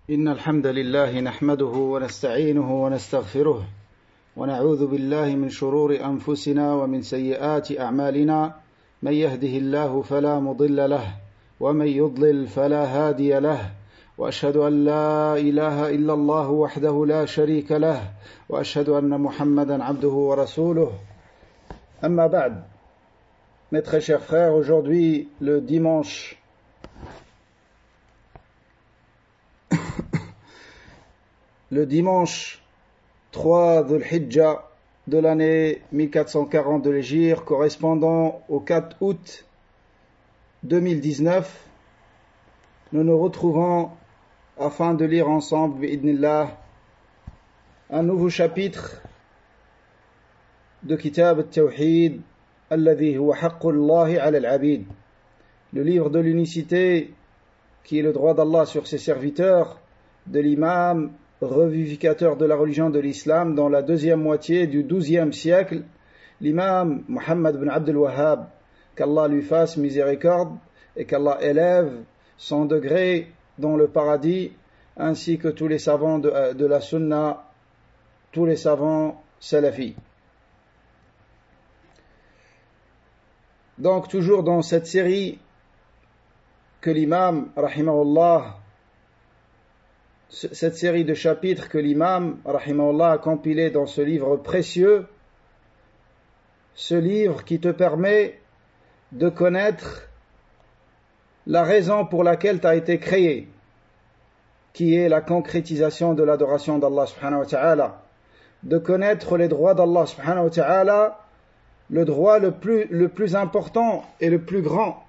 إن الحمد لله نحمده ونستعينه ونستغفره ونعوذ بالله من شرور أنفسنا ومن سيئات أعمالنا من يهده الله فلا مضل له ومن يضلل فلا هادي له وأشهد أن لا إله إلا الله وحده لا شريك له وأشهد أن محمدا عبده ورسوله أما بعد. Mes très chers frères, aujourd'hui le dimanche le dimanche 3 Dhul Hijjah de l'année 1440 de l'Hégire, correspondant au 4 août 2019, nous nous retrouvons afin de lire ensemble, bi'idnillah, un nouveau chapitre de Kitab al-Tawhid, alladhi huwa haqqullahi ala al-abid, le livre de l'unicité qui est le droit d'Allah sur ses serviteurs, de l'imam revivificateur de la religion de l'islam dans la deuxième moitié du XIIe siècle, l'imam Muhammad ibn Abdul Wahhab, qu'Allah lui fasse miséricorde et qu'Allah élève son degré dans le paradis, ainsi que tous les savants de la sunna, tous les savants salafis. Donc toujours dans cette série que l'imam, rahimahullah, cette série de chapitres que l'imam, rahimahullah, a compilé dans ce livre précieux, ce livre qui te permet de connaître la raison pour laquelle tu as été créé, qui est la concrétisation de l'adoration d'Allah subhanahu wa ta'ala, de connaître les droits d'Allah subhanahu wa ta'ala, le droit le plus important et le plus grand,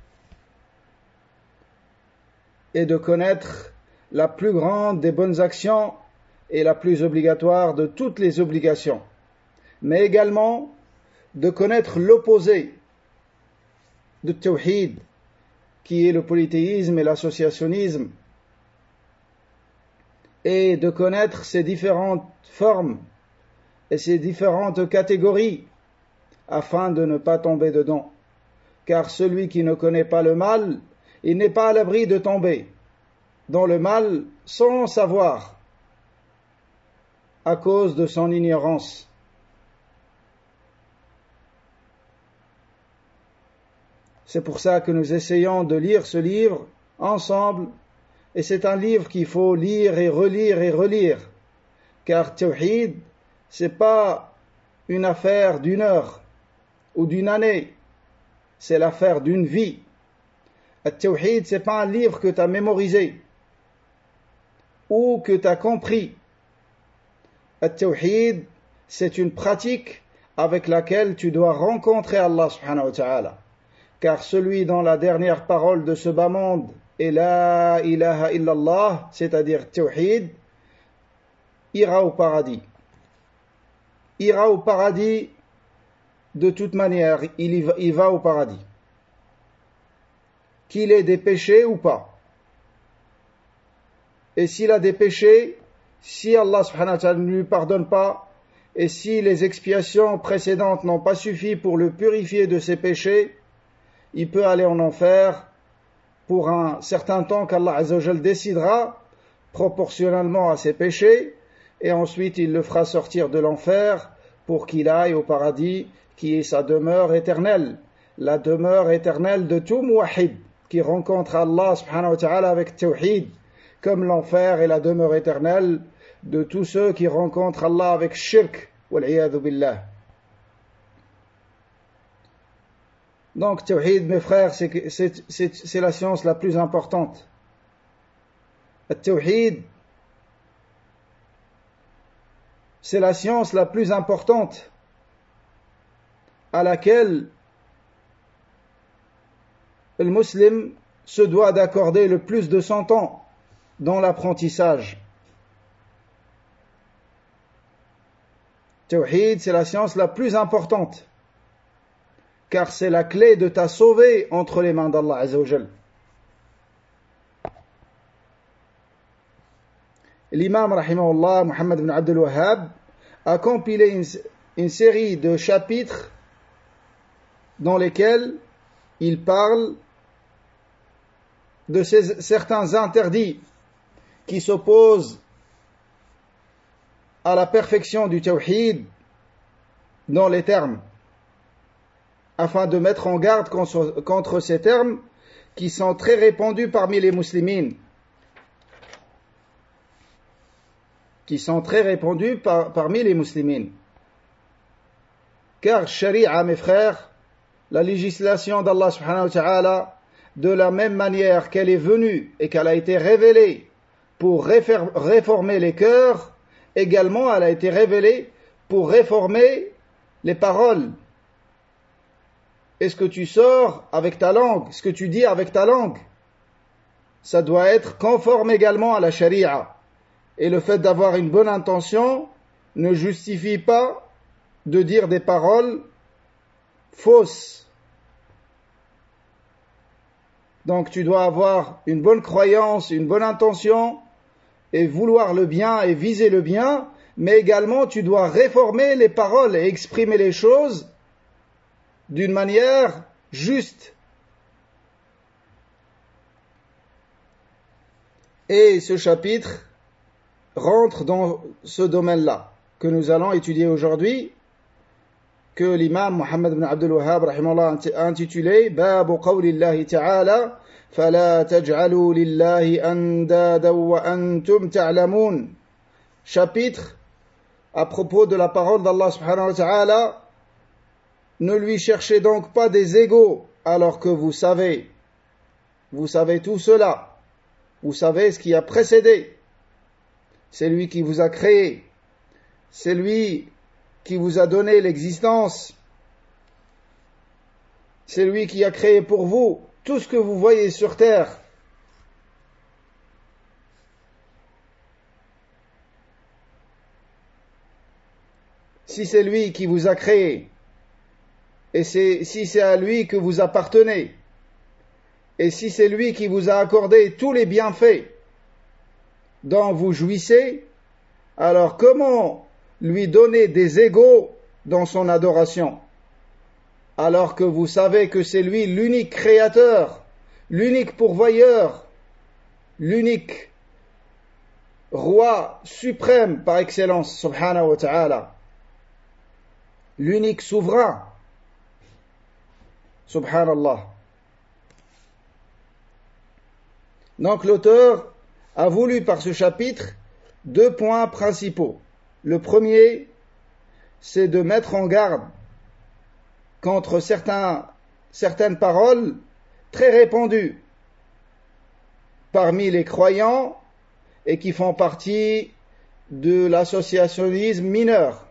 et de connaître la plus grande des bonnes actions et la plus obligatoire de toutes les obligations, mais également de connaître l'opposé de Tawhid, qui est le polythéisme et l'associationnisme, et de connaître ses différentes formes et ses différentes catégories, afin de ne pas tomber dedans. Car celui qui ne connaît pas le mal, il n'est pas à l'abri de tomber dans le mal sans savoir, à cause de son ignorance. C'est pour ça que nous essayons de lire ce livre ensemble, et c'est un livre qu'il faut lire et relire, car Tawhid, c'est pas une affaire d'une heure ou d'une année, c'est l'affaire d'une vie. At-Tawhid, c'est pas un livre que tu as mémorisé ou que tu as compris. At-Tawhid, c'est une pratique avec laquelle tu dois rencontrer Allah subhanahu wa ta'ala. Car celui dont la dernière parole de ce bas monde est La ilaha illallah, c'est-à-dire Tawhid, ira au paradis. Ira au paradis de toute manière, il va au paradis. Qu'il ait des péchés ou pas. Et s'il a des péchés, si Allah subhanahu wa ta'ala ne lui pardonne pas, et si les expiations précédentes n'ont pas suffi pour le purifier de ses péchés, il peut aller en enfer pour un certain temps qu'Allah azza wa jal décidera, proportionnellement à ses péchés, et ensuite il le fera sortir de l'enfer pour qu'il aille au paradis, qui est sa demeure éternelle, la demeure éternelle de tout muwahhid qui rencontre Allah subhanahu wa ta'ala avec Tawhid, comme l'enfer est la demeure éternelle de tous ceux qui rencontrent Allah avec shirk, wal-'iyadhu billah. Donc Tawhid, mes frères, c'est la science la plus importante. Tawhid, c'est la science la plus importante à laquelle le musulman se doit d'accorder le plus de son temps dans l'apprentissage. Tawhid, c'est la science la plus importante, car c'est la clé de ta sauvée entre les mains d'Allah azza wa jal. L'imam rahimahullah, Muhammad ibn Abdul Wahhab, a compilé une série de chapitres dans lesquels il parle de certains interdits qui s'oppose à la perfection du tawhid dans les termes, afin de mettre en garde contre ces termes qui sont très répandus parmi les musulmans, parmi les musulmans. Car sharia, mes frères, la législation d'Allah subhanahu wa ta'ala, de la même manière qu'elle est venue et qu'elle a été révélée pour réformer les cœurs, également elle a été révélée pour réformer les paroles. Et ce que tu sors avec ta langue, ce que tu dis avec ta langue, ça doit être conforme également à la sharia. Et le fait d'avoir une bonne intention ne justifie pas de dire des paroles fausses. Donc tu dois avoir une bonne croyance, une bonne intention, et vouloir le bien et viser le bien, mais également tu dois réformer les paroles et exprimer les choses d'une manière juste. Et ce chapitre rentre dans ce domaine-là que nous allons étudier aujourd'hui, que l'imam Muhammad ibn Abdul Wahhab rahimahullah a intitulé Babu qawlillahi ta'ala fala taj'alu lillahi andada wa antum ta'lamun. Chapitre à propos de la parole d'Allah subhanahu wa ta'ala, ne lui cherchez donc pas des égaux alors que vous savez tout cela, vous savez ce qui a précédé. C'est lui qui vous a créé, c'est lui qui vous a donné l'existence, c'est lui qui a créé pour vous tout ce que vous voyez sur terre. Si c'est lui qui vous a créé, et si c'est à lui que vous appartenez, et si c'est lui qui vous a accordé tous les bienfaits dont vous jouissez, alors comment lui donner des égaux dans son adoration, alors que vous savez que c'est lui l'unique créateur, l'unique pourvoyeur, l'unique roi suprême par excellence, subhanahu wa ta'ala, l'unique souverain, subhanallah. Donc l'auteur a voulu par ce chapitre 2 points principaux. Le premier, c'est de mettre en garde contre certaines paroles très répandues parmi les croyants et qui font partie de l'associationnisme mineur,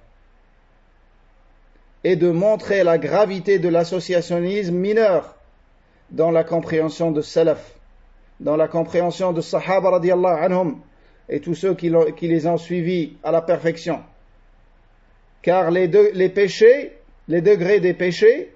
et de montrer la gravité de l'associationnisme mineur dans la compréhension de Salaf, dans la compréhension de Sahaba radiyallahu anhum et tous ceux qui les ont suivis à la perfection. Car les péchés, les degrés des péchés,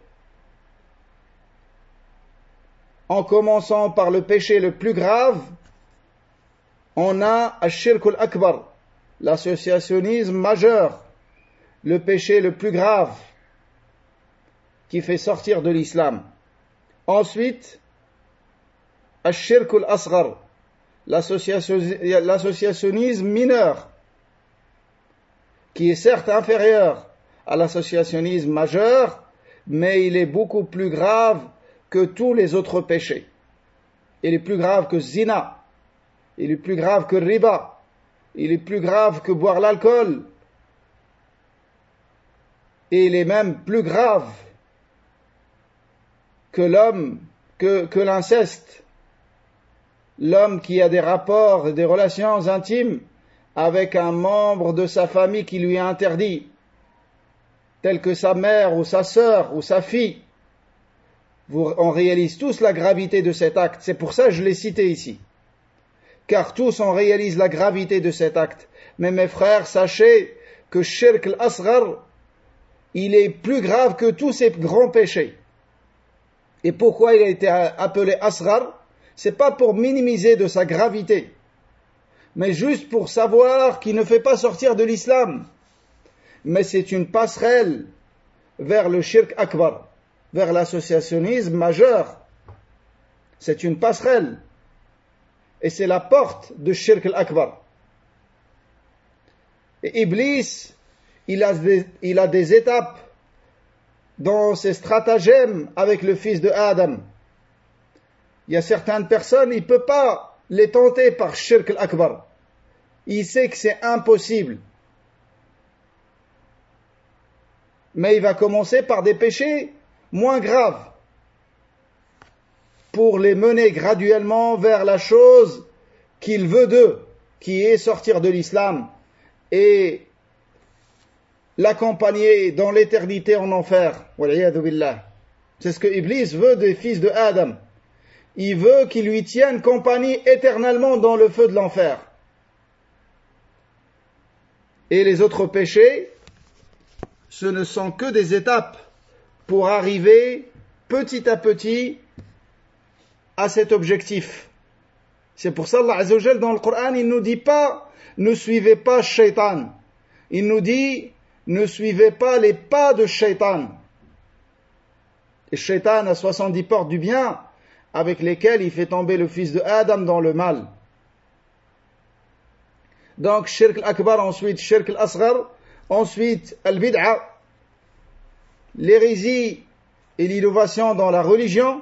en commençant par le péché le plus grave, on a Ash-Shirk al-Akbar, l'associationnisme majeur, le péché le plus grave qui fait sortir de l'islam. Ensuite, Ash-Shirk al-Asghar, l'associationnisme mineur, qui est certes inférieur à l'associationnisme majeur, mais il est beaucoup plus grave que tous les autres péchés. Il est plus grave que zina, il est plus grave que riba, il est plus grave que boire l'alcool, et il est même plus grave que l'inceste. L'homme qui a des rapports et des relations intimes avec un membre de sa famille qui lui est interdit, tel que sa mère ou sa sœur ou sa fille. On réalise tous la gravité de cet acte. C'est pour ça que je l'ai cité ici. Car tous on réalise la gravité de cet acte. Mais mes frères, sachez que Shirk al-Asghar, il est plus grave que tous ces grands péchés. Et pourquoi il a été appelé Asghar? C'est pas pour minimiser de sa gravité, mais juste pour savoir qu'il ne fait pas sortir de l'islam. Mais c'est une passerelle vers le Shirk Akbar, vers l'associationnisme majeur. C'est une passerelle. et c'est la porte de Shirk al-Akbar. Et Iblis, il a des étapes dans ses stratagèmes avec le fils de Adam. Il y a certaines personnes, il ne peut pas les tenter par Shirk al-Akbar. Il sait que c'est impossible. Mais il va commencer par des péchés moins graves pour les mener graduellement vers la chose qu'il veut d'eux, qui est sortir de l'islam et l'accompagner dans l'éternité en enfer. C'est ce que Iblis veut des fils de Adam. Il veut qu'ils lui tiennent compagnie éternellement dans le feu de l'enfer. Et les autres péchés, ce ne sont que des étapes pour arriver petit à petit à cet objectif. C'est pour ça Allah Azza wa Jal dans le Coran, il ne nous dit pas ne suivez pas Shaitan. Il nous dit ne suivez pas les pas de Shaitan. Et Shaitan a 70 portes du bien avec lesquelles il fait tomber le fils de Adam dans le mal. Donc Shirk al-Akbar, ensuite Shirk al-Asghar, ensuite al-Bid'a, l'hérésie et l'innovation dans la religion.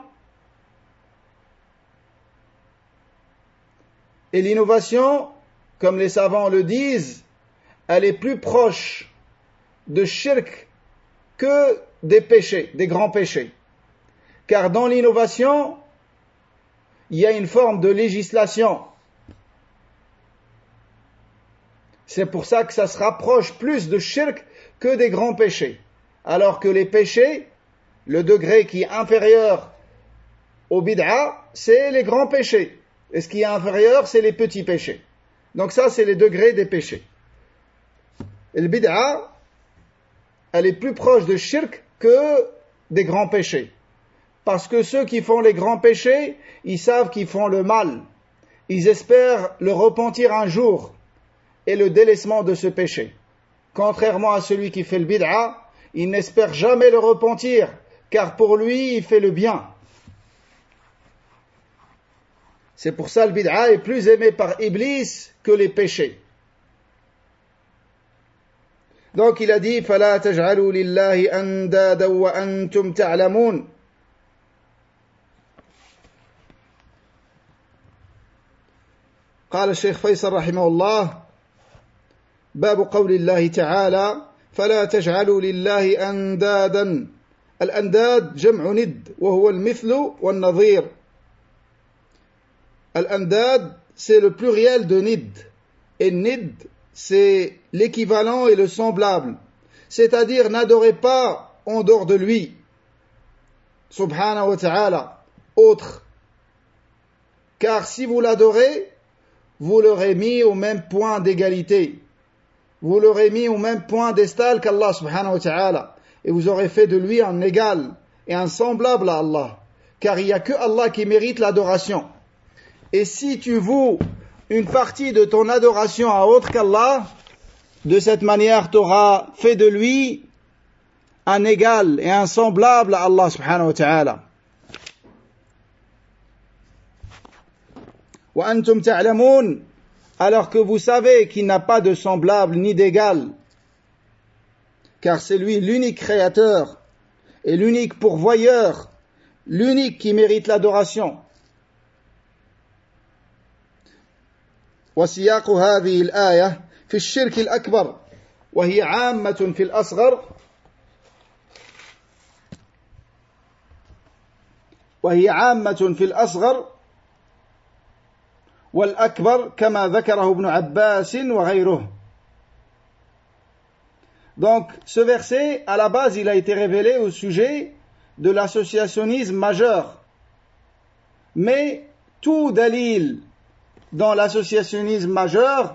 Et l'innovation, comme les savants le disent, elle est plus proche de shirk que des péchés, des grands péchés. Car dans l'innovation, il y a une forme de législation. C'est pour ça que ça se rapproche plus de shirk que des grands péchés. Alors que les péchés, le degré qui est inférieur au bid'a, c'est les grands péchés. Et ce qui est inférieur, c'est les petits péchés. Donc ça, c'est les degrés des péchés. Et le bid'a, elle est plus proche de shirk que des grands péchés. Parce que ceux qui font les grands péchés, ils savent qu'ils font le mal. Ils espèrent le repentir un jour et le délaissement de ce péché. Contrairement à celui qui fait le bid'a, il n'espère jamais le repentir, car pour lui, il fait le bien. C'est pour ça le bid'a est plus aimé par Iblis que les péchés. Donc il a dit فَلَا تَجْعَلُوا لِلَّهِ أَنْدَادًا وَأَنْتُمْ تَعْلَمُونَ. قال الشيخ فيصل رحمه الله باب قول الله تعالى فلا تجعلوا لله أندادا. الأنداد جمع ند وهو المثل والنظير. Al-Andad, c'est le pluriel de Nid. Et Nid, c'est l'équivalent et le semblable. C'est-à-dire, n'adorez pas en dehors de lui, subhanahu wa ta'ala, autre. Car si vous l'adorez, vous l'aurez mis au même point d'égalité. Vous l'aurez mis au même point d'estal qu'Allah subhanahu wa ta'ala. Et vous aurez fait de lui un égal et un semblable à Allah. Car il n'y a que Allah qui mérite l'adoration. Et si tu voues une partie de ton adoration à autre qu'Allah, de cette manière tu auras fait de lui un égal et un semblable à Allah subhanahu wa ta'ala. Wa antum ta'lamun, alors que vous savez qu'il n'a pas de semblable ni d'égal, car c'est lui l'unique créateur et l'unique pourvoyeur, l'unique qui mérite l'adoration. وسياق هذه الآية في الشرك الأكبر وهي عامة في الأصغر والأكبر كما ذكره ابن عباس وغيره. Donc ce verset à la base il a été révélé au sujet de l'associationnisme majeur, mais tout dalil dans l'associationnisme majeur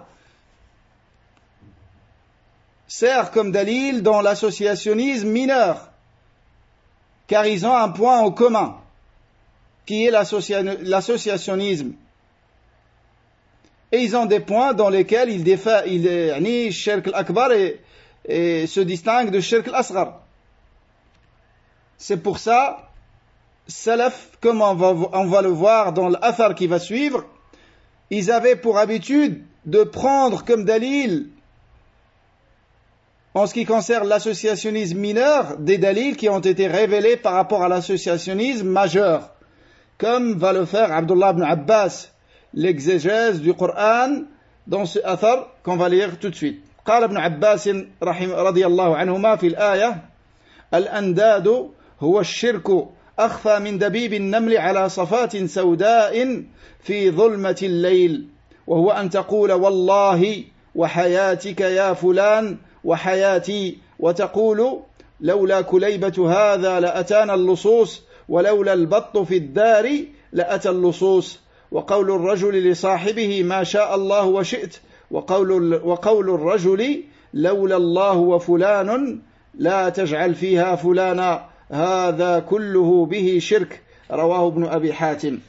sert comme dalil dans l'associationnisme mineur, car ils ont un point en commun, qui est l'associationnisme. Et ils ont des points dans lesquels Shirk al-Akbar et se distingue de Shirk al-Asghar. C'est pour ça, Salaf, comme on va le voir dans l'affaire qui va suivre, ils avaient pour habitude de prendre comme dalil, en ce qui concerne l'associationnisme mineur, des dalils qui ont été révélés par rapport à l'associationnisme majeur, comme va le faire Abdullah ibn Abbas, l'exégèse du Coran, dans ce athar qu'on va lire tout de suite. قال ابن عباس رضي الله عنهما في الآية: الأنداد هو الشرك أخفى من دبيب النمل على صفات سوداء في ظلمة الليل، وهو أن تقول والله وحياتك يا فلان وحياتي، وتقول لولا كليبة هذا لأتانا اللصوص، ولولا البط في الدار لأتى اللصوص، وقول الرجل لصاحبه ما شاء الله وشئت، وقول الرجل لولا الله وفلان لا تجعل فيها فلانا، هذا كله به شرك، رواه ابن أبي حاتم.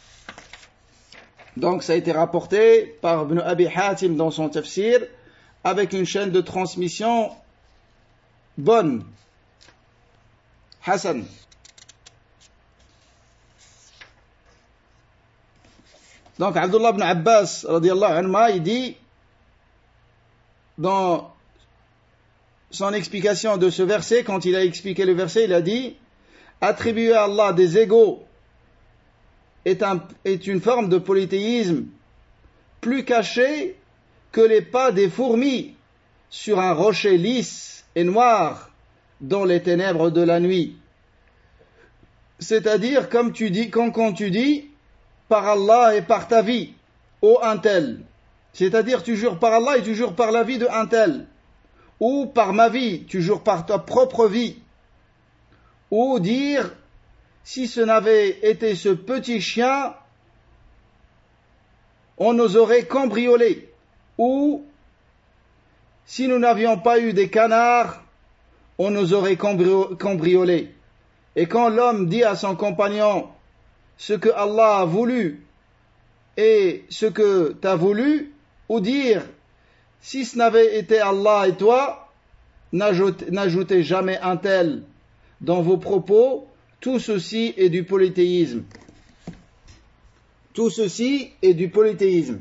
Donc ça a été rapporté par Ibn Abi Hatim dans son tafsir, avec une chaîne de transmission bonne, Hassan. Donc Abdullah ibn Abbas radiyallahu anhu, il dit dans son explication de ce verset, quand il a expliqué le verset, il a dit: attribuer à Allah des égaux est une forme de polythéisme plus cachée que les pas des fourmis sur un rocher lisse et noir dans les ténèbres de la nuit. C'est-à-dire, comme tu dis, quand tu dis par Allah et par ta vie, ô un tel. C'est-à-dire, tu jures par Allah et tu jures par la vie de un tel. Ou par ma vie, tu jures par ta propre vie. Ou dire, si ce n'avait été ce petit chien, on nous aurait cambriolés. Ou, si nous n'avions pas eu des canards, on nous aurait cambriolés. Et quand l'homme dit à son compagnon ce que Allah a voulu et ce que tu as voulu, ou dire, si ce n'avait été Allah et toi, n'ajoutez jamais un tel dans vos propos, tout ceci est du polythéisme. Tout ceci est du polythéisme.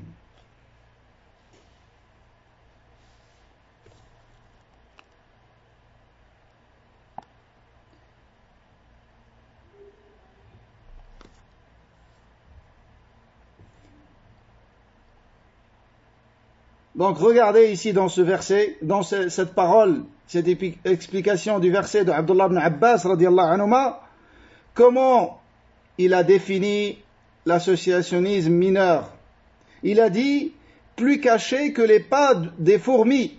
Donc regardez ici dans ce verset, dans cette parole, cette explication du verset de Abdullah ibn Abbas radiyallahu anhuma, comment il a défini l'associationnisme mineur. Il a dit plus caché que les pas des fourmis.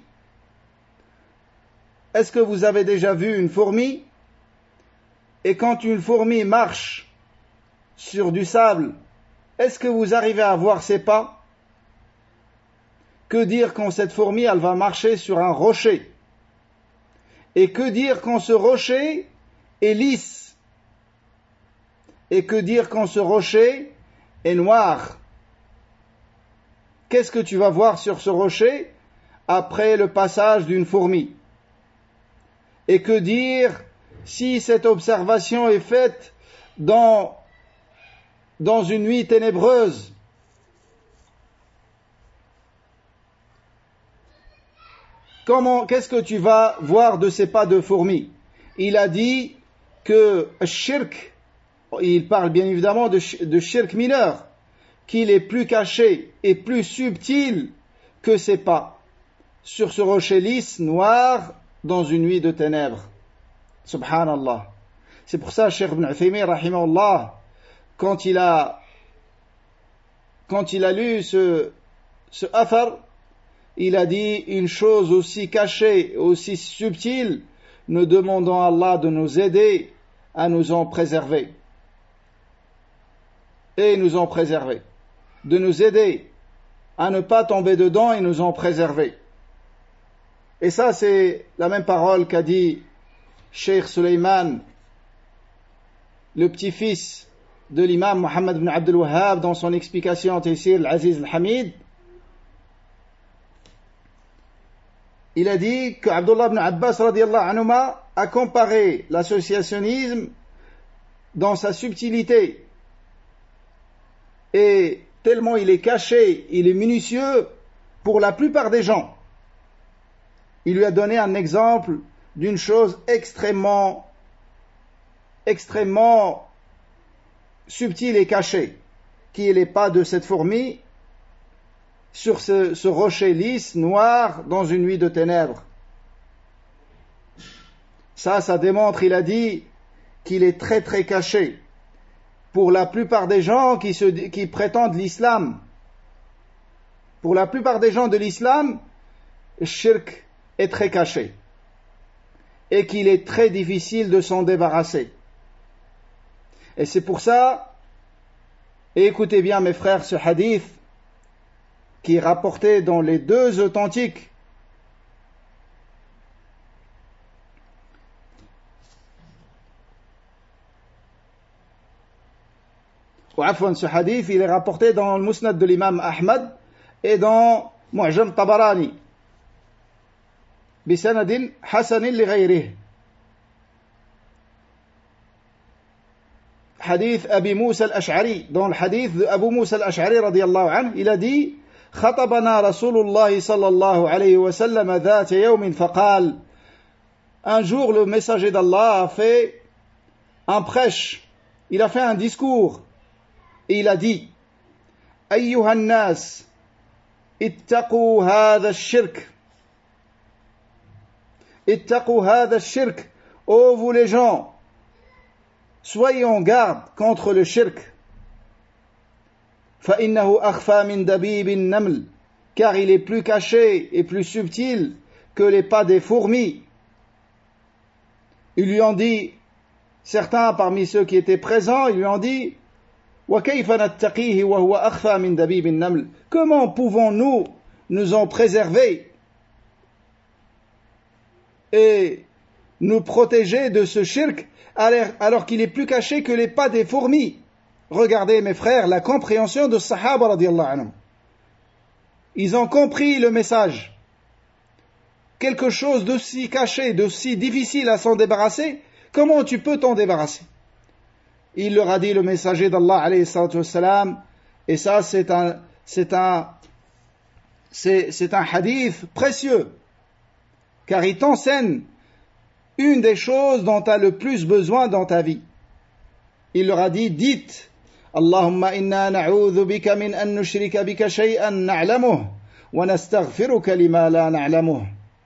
Est-ce que vous avez déjà vu une fourmi? Et quand une fourmi marche sur du sable, est-ce que vous arrivez à voir ses pas? Que dire quand cette fourmi, elle va marcher sur un rocher? Et que dire quand ce rocher est lisse? Et que dire quand ce rocher est noir? Qu'est-ce que tu vas voir sur ce rocher après le passage d'une fourmi? Et que dire si cette observation est faite dans une nuit ténébreuse? Qu'est-ce que tu vas voir de ces pas de fourmis? Il a dit que shirk, il parle bien évidemment de shirk mineur, qu'il est plus caché et plus subtil que ces pas sur ce rocher lisse, noir, dans une nuit de ténèbres. Subhanallah. C'est pour ça, Cheikh Ibn Uthaymin, rahimahullah, quand il a lu ce athar, il a dit une chose aussi cachée, aussi subtile, nous demandons à Allah de nous aider à nous en préserver. Et nous en préserver. De nous aider à ne pas tomber dedans et nous en préserver. Et ça, c'est la même parole qu'a dit Cheikh Suleiman, le petit-fils de l'imam Mohammed ibn Abdul Wahhab, dans son explication Taysir al-Aziz al-Hamid. Il a dit que Abdullah ibn Abbas radiyallahu anhuma a comparé l'associationnisme dans sa subtilité et tellement il est caché, il est minutieux pour la plupart des gens. Il lui a donné un exemple d'une chose extrêmement subtile et cachée, qui est les pas de cette fourmi sur ce rocher lisse, noir, dans une nuit de ténèbres. Ça démontre, il a dit, qu'il est très très caché pour la plupart des gens qui prétendent l'islam. Pour la plupart des gens de l'islam, le shirk est très caché et qu'il est très difficile de s'en débarrasser. Et c'est pour ça, et écoutez bien mes frères, ce hadith qui est rapporté dans les deux authentiques, ce hadith il est rapporté dans le Musnad de l'imam Ahmad et dans Mu'jam Tabarani بسند حسن لغيره حديث أبي موسى الأشعري. Dans le hadith de Abu Musa al-Ash'ari radiyallahu anhu, il a dit خطبنا رسول الله صلى الله عليه وسلم ذات يوم فقال. Un jour le messager d'Allah a fait un prêche, il a fait un discours et il a dit أيها الناس اتقوا هذا الشرك اتقوا هذا الشرك. Ô vous les gens, soyez en garde contre le shirk. فإنه أخفى من دبيب النمل. Car il est plus caché et plus subtil que les pas des fourmis. Ils lui ont dit, certains parmi ceux qui étaient présents, ils lui ont dit وكيف نتقيه وهو أخفى من دبيب النمل. Comment pouvons-nous nous en préserver et nous protéger de ce shirk alors qu'il est plus caché que les pas des fourmis? Regardez mes frères, la compréhension de Sahaba radiyallahu anhum. Ils ont compris le message. Quelque chose d'aussi caché, d'aussi difficile à s'en débarrasser, comment tu peux t'en débarrasser? Il leur a dit, le messager d'Allah alayhi salatu wassalam, et ça c'est un hadith précieux, car il t'enseigne une des choses dont tu as le plus besoin dans ta vie. Il leur a dit, dites Allahumma inna na'udhu bika min an nushrika bika shay'an na'lamuh wa nastaghfiruka lima la na'lamuh.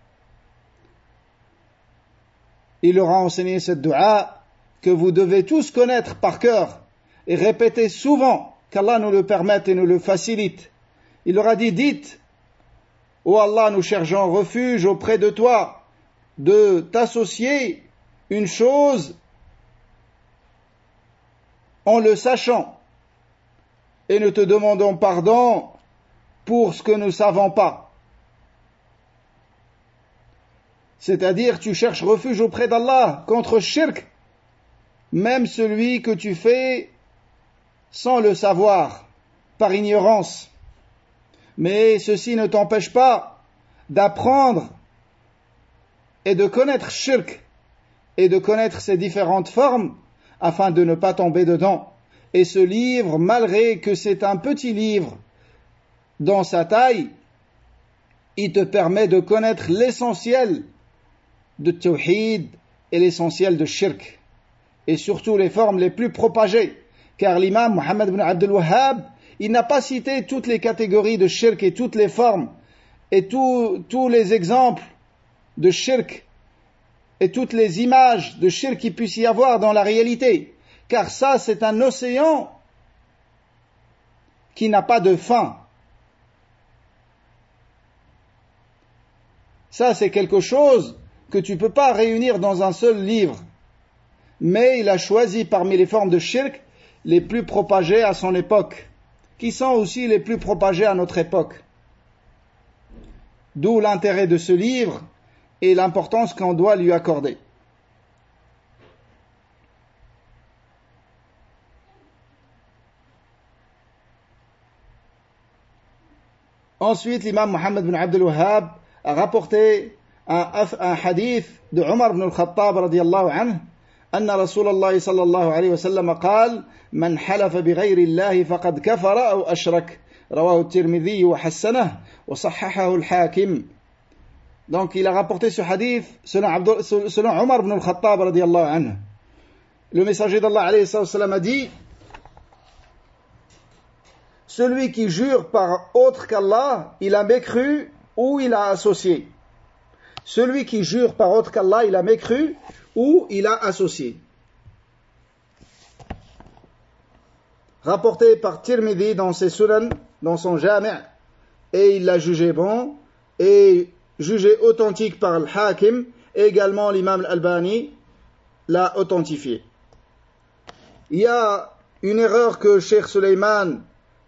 Il leur a enseigné cette dua que vous devez tous connaître par cœur et répéter souvent, qu'Allah nous le permette et nous le facilite. Il leur a dit, dites, ô Allah, nous cherchons refuge auprès de toi de t'associer une chose en le sachant et nous te demandons pardon pour ce que nous ne savons pas. C'est-à-dire, tu cherches refuge auprès d'Allah contre shirk, même celui que tu fais sans le savoir, par ignorance. Mais ceci ne t'empêche pas d'apprendre et de connaître shirk et de connaître ses différentes formes afin de ne pas tomber dedans. Et ce livre, malgré que c'est un petit livre dans sa taille, il te permet de connaître l'essentiel de tawhid et l'essentiel de shirk, et surtout les formes les plus propagées, car l'imam Muhammad ibn Abdul Wahhab, il n'a pas cité toutes les catégories de shirk et toutes les formes et tous les exemples de shirk et toutes les images de shirk qu'il puisse y avoir dans la réalité, car ça c'est un océan qui n'a pas de fin. Ça c'est quelque chose que tu ne peux pas réunir dans un seul livre. Mais il a choisi parmi les formes de shirk les plus propagées à son époque, qui sont aussi les plus propagées à notre époque. D'où l'intérêt de ce livre et l'importance qu'on doit lui accorder. Ensuite, l'imam Muhammad ibn Abdul Wahhab a rapporté un hadith de Omar ibn al-Khattab radiyallahu anhu, أن رسول الله صلى الله عليه وسلم قال من حلف بغير الله فقد كفر أو أشرك رواه الترمذي وحسنه وصححه الحاكم. Donc il a rapporté ce hadith selon Omar ibn al-Khattab radiyallahu anhu. Le messager d'Allah alayhi sallam a dit: celui qui jure par autre qu'Allah, il a mécru ou il a associé. Celui qui jure par autre qu'Allah, il a mécru ou il a associé. Rapporté par Tirmidhi dans ses Sunan, dans son Jami', et il l'a jugé bon, et jugé authentique par Al-Hakim, et également l'imam Al-Albani l'a authentifié. Il y a une erreur que Cheikh Suleiman,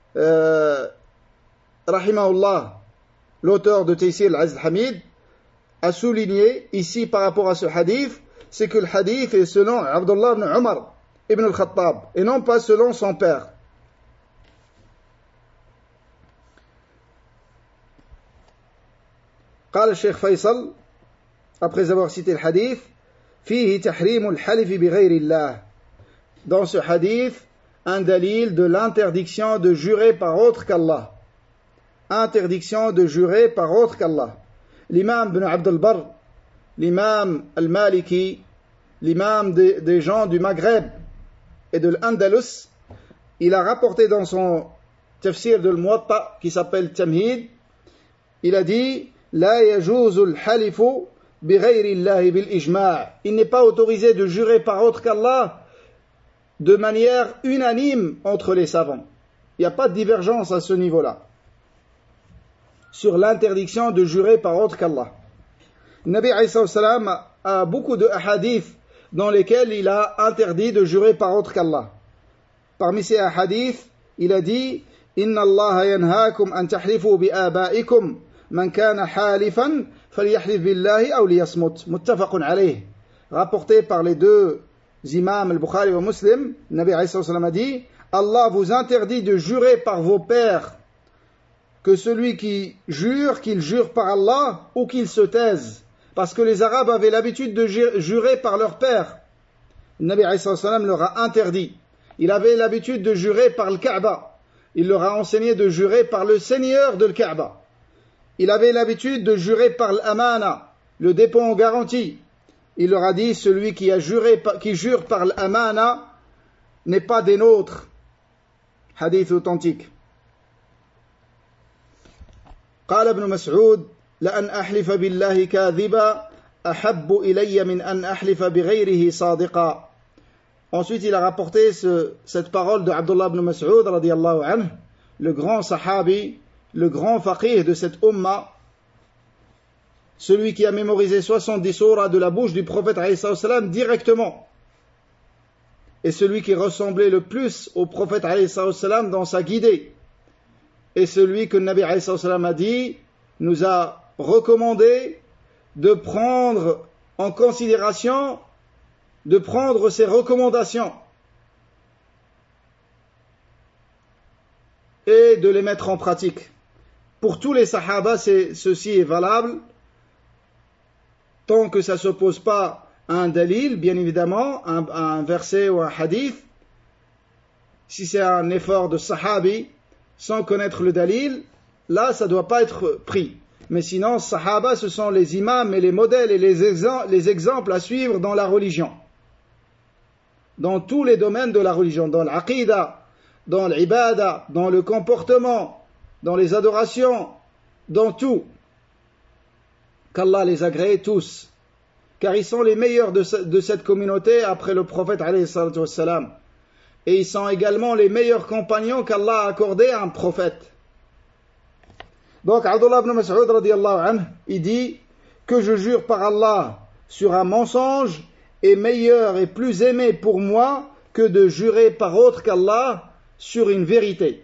rahimahullah, l'auteur de Taysir al-Aziz al-Hamid, a souligné ici par rapport à ce hadith, c'est que le hadith est selon Abdullah ibn Umar ibn al-Khattab, et non pas selon son père. قال الشيخ فيصل après avoir cité le hadith فيه تحريم الحلف بغير الله. Dans ce hadith, un dalil de l'interdiction de jurer par autre qu'Allah. Interdiction de jurer par autre qu'Allah. L'imam ibn Abd al-Barr, l'imam al-Maliki, l'imam des gens du Maghreb et de l'Andalus, il a rapporté dans son tafsir de l'Muwatta qui s'appelle Tamhid, il a dit La yajouzul halifu bighayri Allahi bil ijma'. Il n'est pas autorisé de jurer par autre qu'Allah de manière unanime entre les savants. Il n'y a pas de divergence à ce niveau-là sur l'interdiction de jurer par autre qu'Allah. Nabi alayhi salam a beaucoup de hadiths dans lesquels il a interdit de jurer par autre qu'Allah. Parmi ces hadiths, il a dit Inna Allah yanhaakum an tahlifu bi abaikum man kana halifan falyahlif billahi aw liyasmut. Muttafaqun alayh. Rapporté par les deux imams al-Bukhari et Muslim, Nabi alayhi salam a dit Allah vous interdit de jurer par vos pères, que celui qui jure, qu'il jure par Allah ou qu'il se taise. Parce que les Arabes avaient l'habitude de jurer par leur père. Le Nabi alayhi salam leur a interdit. Il avait l'habitude de jurer par le Kaaba. Il leur a enseigné de jurer par le Seigneur de le Kaaba. Il avait l'habitude de jurer par l'amana, le dépôt en garantie. Il leur a dit, celui qui jure par l'amana n'est pas des nôtres. Hadith authentique. قال ابن مسعود لأن أحلف بالله كاذبا أحب إلي من أن أحلف بغيره صادقا. Ensuite il a rapporté cette parole de Abdullah ibn Mas'ud radiyallahu anhu, le grand sahabi, le grand faqih de cette umma, celui qui a mémorisé 70 surahs de la bouche du prophète alayhi salam directement, et celui qui ressemblait le plus au prophète alayhi salam dans sa guidée, et celui que le Nabi alayhi salam a dit, nous a recommandé de prendre en considération, de prendre ses recommandations et de les mettre en pratique. Pour tous les sahaba, ceci est valable, tant que ça ne s'oppose pas à un dalil, bien évidemment, à un verset ou un hadith. Si c'est un effort de sahabi, sans connaître le dalil, là, ça ne doit pas être pris. Mais sinon, sahaba, ce sont les imams et les modèles et les exemples à suivre dans la religion. Dans tous les domaines de la religion, dans l'aqida, dans l'ibada, dans le comportement, dans les adorations, dans tout. Qu'Allah les agrée tous. Car ils sont les meilleurs de cette communauté après le prophète alayhi salatu wassalam. Et ils sont également les meilleurs compagnons qu'Allah a accordés à un prophète. Donc Abdullah ibn Mas'ud radiyallahu anhu, il dit que je jure par Allah sur un mensonge est meilleur et plus aimé pour moi que de jurer par autre qu'Allah sur une vérité.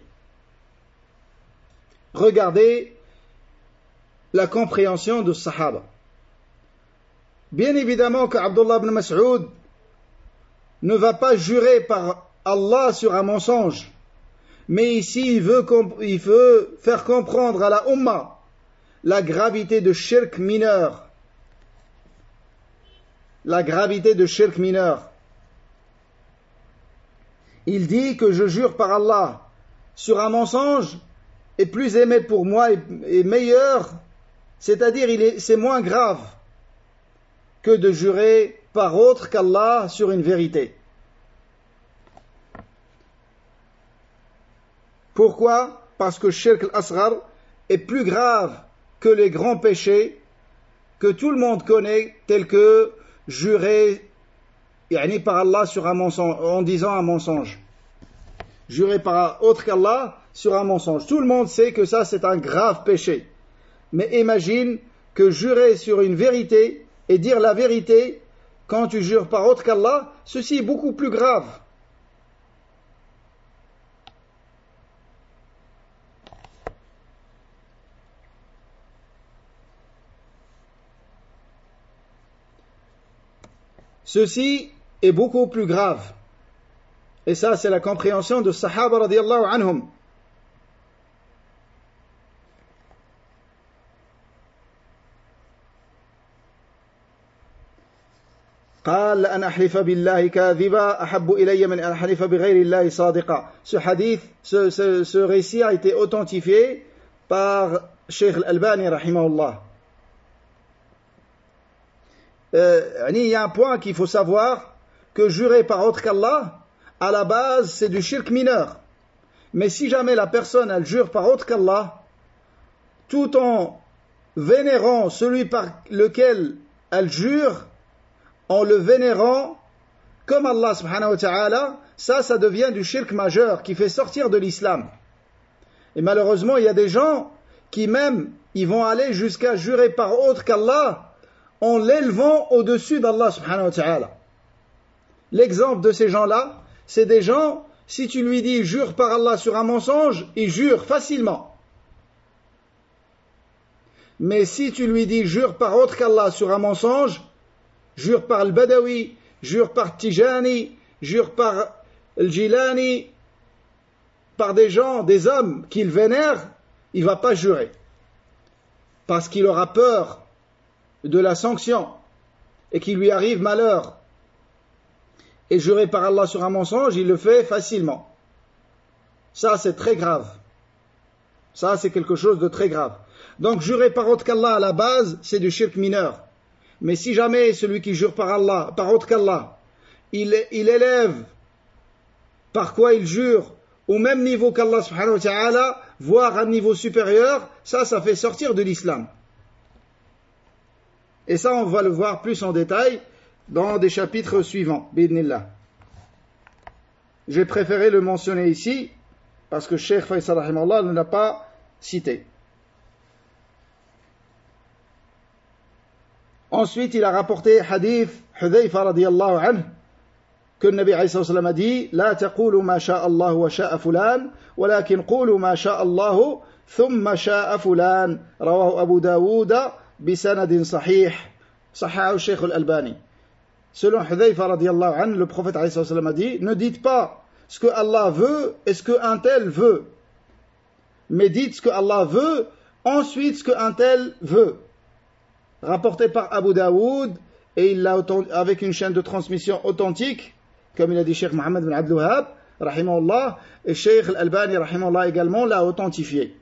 Regardez la compréhension de Sahaba. Bien évidemment que Abdullah ibn Mas'ud ne va pas jurer par Allah sur un mensonge, mais ici il veut faire comprendre à la Ummah la gravité de shirk mineur. La gravité de shirk mineur. il dit que je jure par Allah sur un mensonge est plus aimé pour moi et meilleur, c'est-à-dire c'est moins grave que de jurer par autre qu'Allah sur une vérité. Pourquoi? Parce que Shirk al-Asghar est plus grave que les grands péchés que tout le monde connaît, tels que jurer par Allah sur un mensonge, en disant un mensonge. Jurer par autre qu'Allah sur un mensonge. Tout le monde sait que ça c'est un grave péché. Mais imagine que jurer sur une vérité et dire la vérité quand tu jures par autre qu'Allah, ceci est beaucoup plus grave. Ceci est beaucoup plus grave. Et ça, c'est la compréhension de Sahaba radiallahu anhum. قال أن أحلف بالله كاذبا أحب إلي من أن أحلف بغير الله صادقا. Ce hadith, ce récit a été authentifié par Cheikh Al-Albani rahimahullah. Il y a un point qu'il faut savoir, que jurer par autre qu'Allah, à la base, c'est du shirk mineur. Mais si jamais la personne, elle jure par autre qu'Allah, tout en vénérant celui par lequel elle jure, en le vénérant comme Allah subhanahu wa ta'ala, ça devient du shirk majeur qui fait sortir de l'islam. Et malheureusement, il y a des gens qui même, ils vont aller jusqu'à jurer par autre qu'Allah en l'élevant au-dessus d'Allah subhanahu wa ta'ala. L'exemple de ces gens-là, c'est des gens, si tu lui dis jure par Allah sur un mensonge, ils jurent facilement. Mais si tu lui dis jure par autre qu'Allah sur un mensonge, jure par le Badawi, jure par Tijani, jure par le Jilani, par des gens, des hommes qu'il vénère, il ne va pas jurer. Parce qu'il aura peur de la sanction et qu'il lui arrive malheur. Et jurer par Allah sur un mensonge, il le fait facilement. Ça, c'est très grave. Ça, c'est quelque chose de très grave. Donc, jurer par autre qu'Allah à la base, c'est du shirk mineur. Mais si jamais celui qui jure par Allah, par autre qu'Allah, il élève par quoi il jure au même niveau qu'Allah subhanahu wa ta'ala, voire à un niveau supérieur, ça fait sortir de l'islam. Et ça, on va le voir plus en détail dans des chapitres suivants, bi'idhnillah. J'ai préféré le mentionner ici, parce que Cheikh Faisal rahimallah ne l'a pas cité. Ensuite, il a rapporté hadith Hudhayfa radiyallahu anhu, que le Nabi alayhi sallam a dit La taqulu ma sha'a Allah wa sha'a fulan, walakin qulu ma sha'a Allah thumma sha'a fulan. Rawahu Abu Daoud bisanadin sahih. Sahih Cheikh Al-Albani. Selon Hudhayfa radiyallahu anhu, le prophète alayhi sallam a dit Ne dites pas ce que Allah veut et ce que un tel veut, mais dites ce que Allah veut, ensuite ce que un tel veut. Rapporté par Abu Daoud, et il l'a avec une chaîne de transmission authentique, comme il a dit Cheikh Mohammed bin Abdul Wahhab, rahimahullah, et Cheikh Al-Albani, rahimahullah également, l'a authentifié.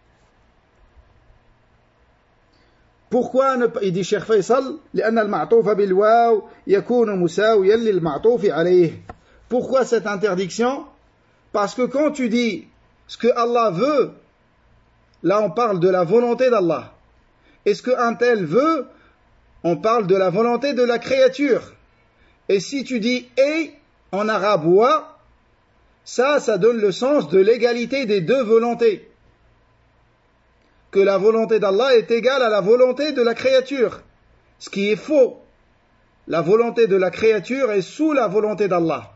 Pourquoi il dit Cheikh Faisal لأن المعطوف بالواو يكون مساويا للمعطوف عليه. Pourquoi cette interdiction? Parce que quand tu dis ce que Allah veut, là on parle de la volonté d'Allah. Et ce qu'un tel veut, on parle de la volonté de la créature. Et si tu dis et en arabe wa, ça donne le sens de l'égalité des deux volontés. Que la volonté d'Allah est égale à la volonté de la créature. Ce qui est faux. La volonté de la créature est sous la volonté d'Allah.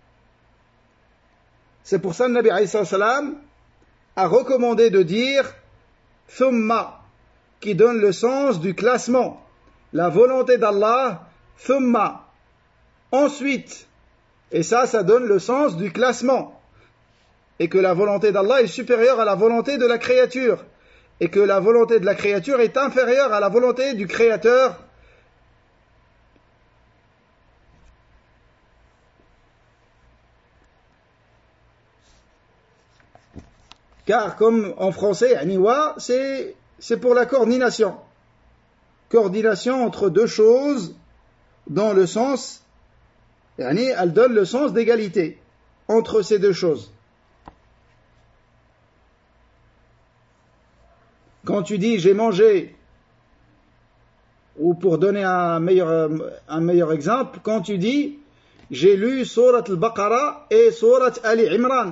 C'est pour ça que le Nabi alayhi salam a recommandé de dire thumma, qui donne le sens du classement. La volonté d'Allah, thumma. Ensuite. Et ça donne le sens du classement. Et que la volonté d'Allah est supérieure à la volonté de la créature. Et que la volonté de la créature est inférieure à la volonté du Créateur. Car comme en français, yani wa, c'est pour la coordination. Coordination entre deux choses dans le sens, yani elle donne le sens d'égalité entre ces deux choses. Quand tu dis j'ai mangé, ou pour donner un meilleur exemple, quand tu dis j'ai lu Surat al-Baqarah et Surat Ali Imran.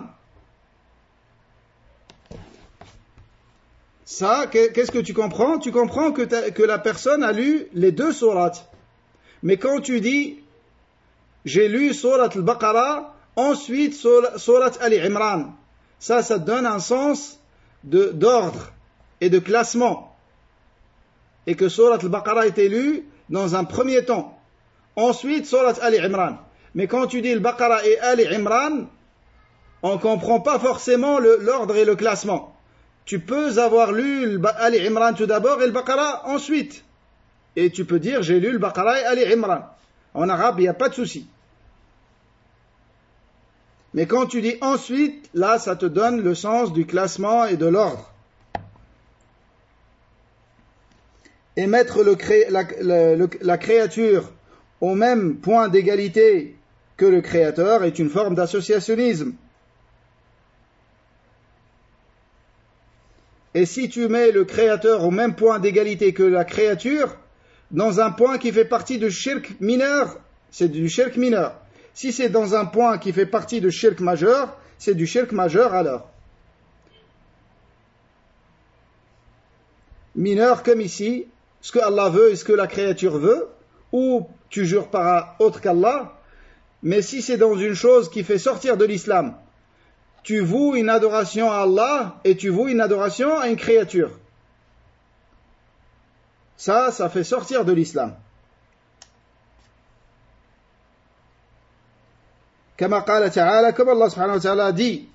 Ça, qu'est-ce que tu comprends? Tu comprends que la personne a lu les deux sourates. Mais quand tu dis j'ai lu Surat al-Baqarah, ensuite Surat Ali Imran, ça donne un sens d'ordre et de classement. Et que Surat al-Baqarah a été lu dans un premier temps. Ensuite, Surat Ali Imran. Mais quand tu dis al-Baqarah et Ali Imran, on ne comprend pas forcément l'ordre et le classement. Tu peux avoir lu Ali Imran tout d'abord et al-Baqarah ensuite. Et tu peux dire j'ai lu al-Baqarah et Ali Imran. En arabe, il n'y a pas de souci. Mais quand tu dis ensuite, là, ça te donne le sens du classement et de l'ordre. Et mettre la créature au même point d'égalité que le créateur est une forme d'associationnisme. Et si tu mets le créateur au même point d'égalité que la créature, dans un point qui fait partie du shirk mineur, c'est du shirk mineur. Si c'est dans un point qui fait partie du shirk majeur, c'est du shirk majeur alors. Mineur comme ici, ce que Allah veut et ce que la créature veut, ou tu jures par autre qu'Allah, mais si c'est dans une chose qui fait sortir de l'islam, tu voues une adoration à Allah et tu voues une adoration à une créature. Ça fait sortir de l'islam. Kama qala ta'ala, comme Allah subhanahu wa ta'ala dit,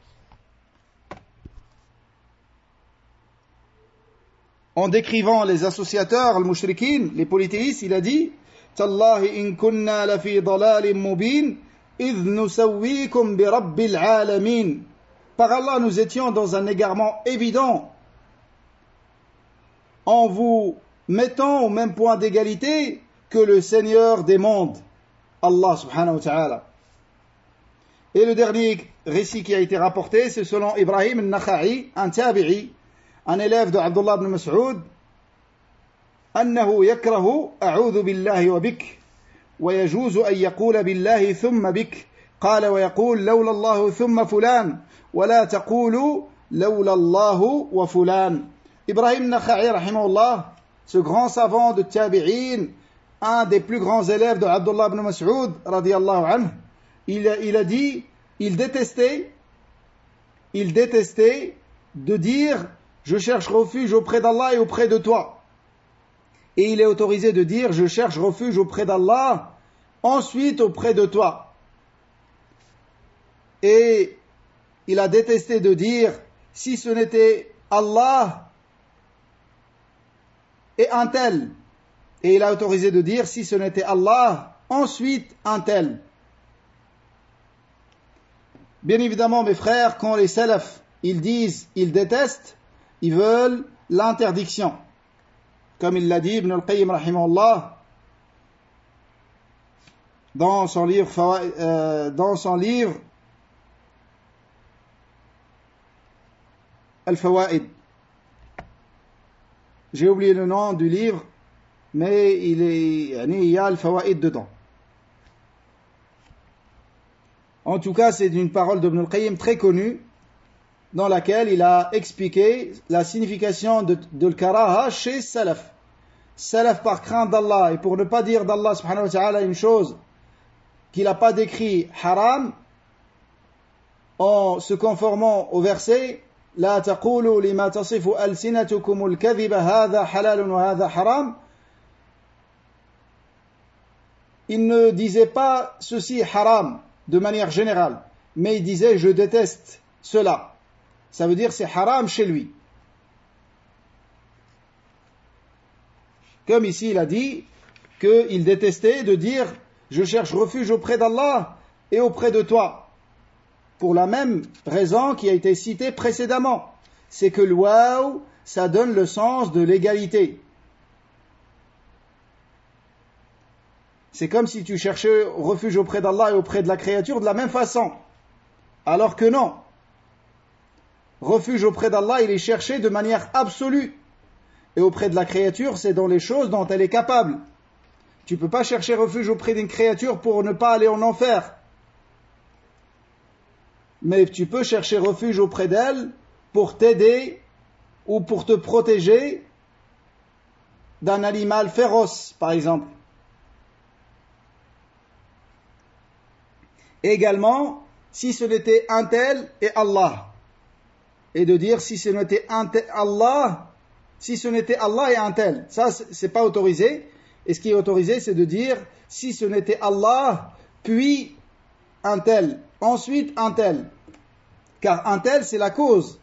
en décrivant les associateurs, les mushrikines, les polythéistes, il a dit Tallahi in kunna la fi dalalin mubin idh nusawwikum bi rabbil alamin. Par Allah, nous étions dans un égarement évident en vous mettant au même point d'égalité que le Seigneur des mondes, Allah subhanahu wa ta'ala. Et le dernier récit qui a été rapporté, c'est selon Ibrahim al-Nakha'i, un tabi'i, un élève de Abdullah ibn Mas'ud, أنه يكره أعوذ بالله وبك ويجوز أن يقول بالله ثم بك قال ويقول لولا الله ثم فلان ولا تقولوا لولا الله وفلان. Ibrahim Nakha'i rahimahullah, ce grand savant de Tabi'in, un des plus grands élèves de Abdullah ibn Mas'ud radiyallahu anhu, il a dit, il détestait de dire je cherche refuge auprès d'Allah et auprès de toi. Et il est autorisé de dire je cherche refuge auprès d'Allah, ensuite auprès de toi. Et il a détesté de dire si ce n'était Allah et un tel. Et il a autorisé de dire si ce n'était Allah, ensuite un tel. Bien évidemment, mes frères, quand les salafs, ils disent, ils détestent, ils veulent l'interdiction. Comme il l'a dit Ibn al-Qayyim rahimahullah dans son livre Al-Fawaid. J'ai oublié le nom du livre, mais il y a Al-Fawaid dedans. En tout cas, c'est une parole d'Ibn al-Qayyim très connue, dans laquelle il a expliqué la signification de l'karaha chez Salaf. Salaf par crainte d'Allah, et pour ne pas dire d'Allah subhanahu wa ta'ala une chose qu'il n'a pas décrit haram, en se conformant au verset La taqulu lima tasifu alsinatukum al-kadhiba hadha halalun wa hadha haram. Il ne disait pas ceci haram de manière générale, mais il disait je déteste cela. Ça veut dire c'est haram chez lui. Comme ici il a dit qu'il détestait de dire je cherche refuge auprès d'Allah et auprès de toi. pour la même raison qui a été citée précédemment. C'est que le waouh, ça donne le sens de l'égalité. C'est comme si tu cherchais refuge auprès d'Allah et auprès de la créature de la même façon. Alors que non. Refuge auprès d'Allah, il est cherché de manière absolue. Et auprès de la créature, c'est dans les choses dont elle est capable. Tu ne peux pas chercher refuge auprès d'une créature pour ne pas aller en enfer. Mais tu peux chercher refuge auprès d'elle pour t'aider ou pour te protéger d'un animal féroce, par exemple. Également, si ce n'était un tel et Allah. Et de dire si ce n'était Allah et un tel. Ça, c'est pas autorisé. Et ce qui est autorisé, c'est de dire si ce n'était Allah, puis un tel, ensuite un tel. Car un tel, c'est la cause.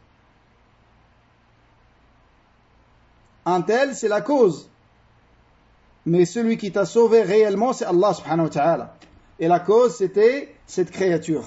Un tel, c'est la cause. Mais celui qui t'a sauvé réellement, c'est Allah subhanahu wa ta'ala. Et la cause, c'était cette créature.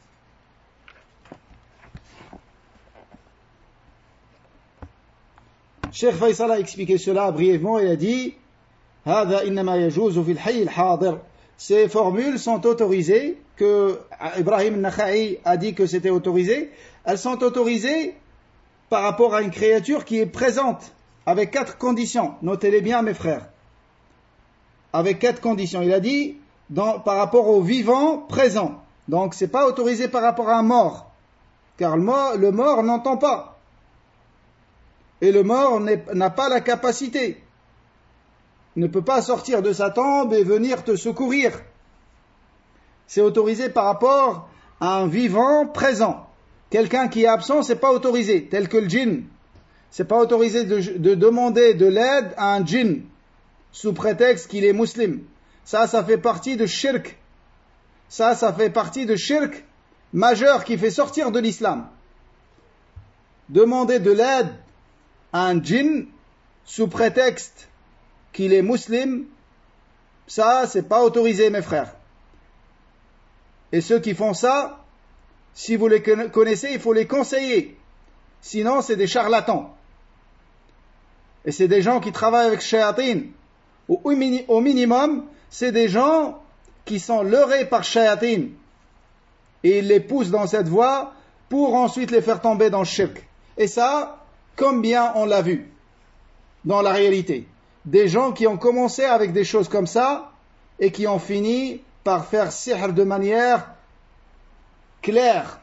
Cheikh Faisal a expliqué cela brièvement et a dit هذا إنما يجوز في الحي الحاضر. Ces formules sont autorisées, que Ibrahim Nakha'i a dit que c'était autorisé. Elles sont autorisées par rapport à une créature qui est présente, avec 4 conditions. Notez-les bien, mes frères. Avec 4 conditions. Il a dit par rapport au vivant présent. Donc, c'est pas autorisé par rapport à un mort, car le mort n'entend pas. Et le mort n'a pas la capacité. Il ne peut pas sortir de sa tombe et venir te secourir. C'est autorisé par rapport à un vivant présent. Quelqu'un qui est absent, c'est pas autorisé, tel que le djinn. C'est pas autorisé de demander de l'aide à un djinn, sous prétexte qu'il est musulman. Ça fait partie de shirk. Ça fait partie de shirk majeur qui fait sortir de l'islam. Demander de l'aide à un djinn sous prétexte qu'il est musulman, ça, c'est pas autorisé, mes frères. Et ceux qui font ça, si vous les connaissez, il faut les conseiller. Sinon, c'est des charlatans. Et c'est des gens qui travaillent avec shayatin. Au minimum, c'est des gens qui sont leurrés par shayatin. Et ils les poussent dans cette voie pour ensuite les faire tomber dans le shirk. Et ça, combien on l'a vu dans la réalité. Des gens qui ont commencé avec des choses comme ça et qui ont fini par faire sihr de manière claire.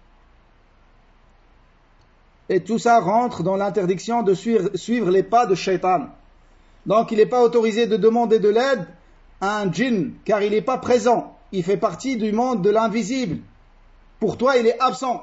Et tout ça rentre dans l'interdiction de suivre les pas de shaitan. Donc il n'est pas autorisé de demander de l'aide à un djinn, car il n'est pas présent. Il fait partie du monde de l'invisible. Pour toi, il est absent.